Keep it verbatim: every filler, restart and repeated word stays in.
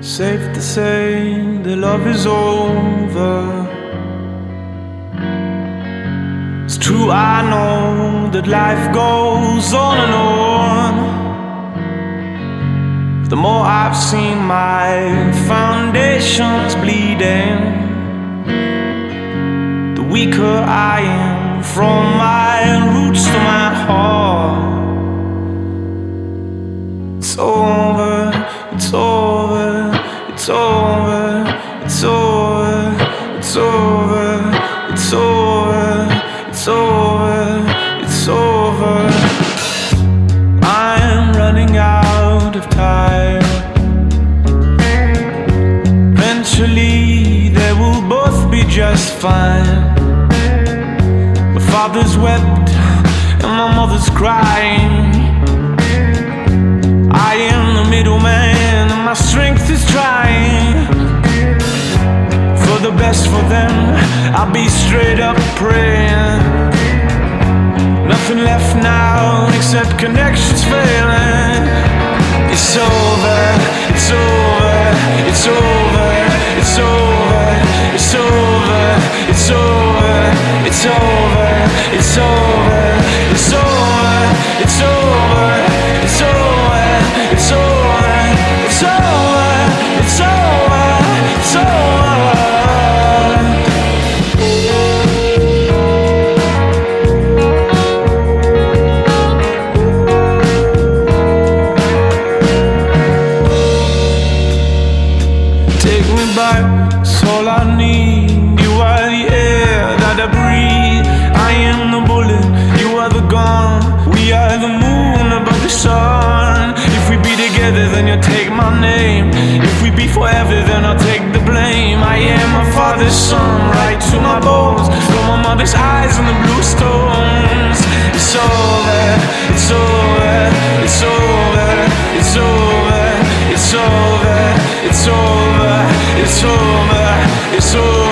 Safe to say that love is over. It's true, I know that life goes on and on. The more I've seen my foundations bleeding, the weaker I am from my roots to my heart. It's over, it's over, it's over, it's over, it's over, it's over, it's over, it's over. I'm running out of time. Eventually they will both be just fine. My father's wept and my mother's crying. I am the middleman and my strength is trying. For the best for them, I'll be straight up praying. Nothing left now except connections failing. It's over, it's over, it's over, it's over, it's over, it's over, it's over, it's over, it's over, it's over, it's over, it's over, it's over, it's over, it's over. Take me back, it's all I need. You are the air that I breathe. I am the bullet, you are the gun. We are the moon above the sun. If we be together, then you'll take my name. If we be forever, then I'll take the blame. I am my father's son, right to my bones. From my mother's eyes and the blue stones. It's over, it's over, it's over, it's over, it's over, it's over, it's over, it's over.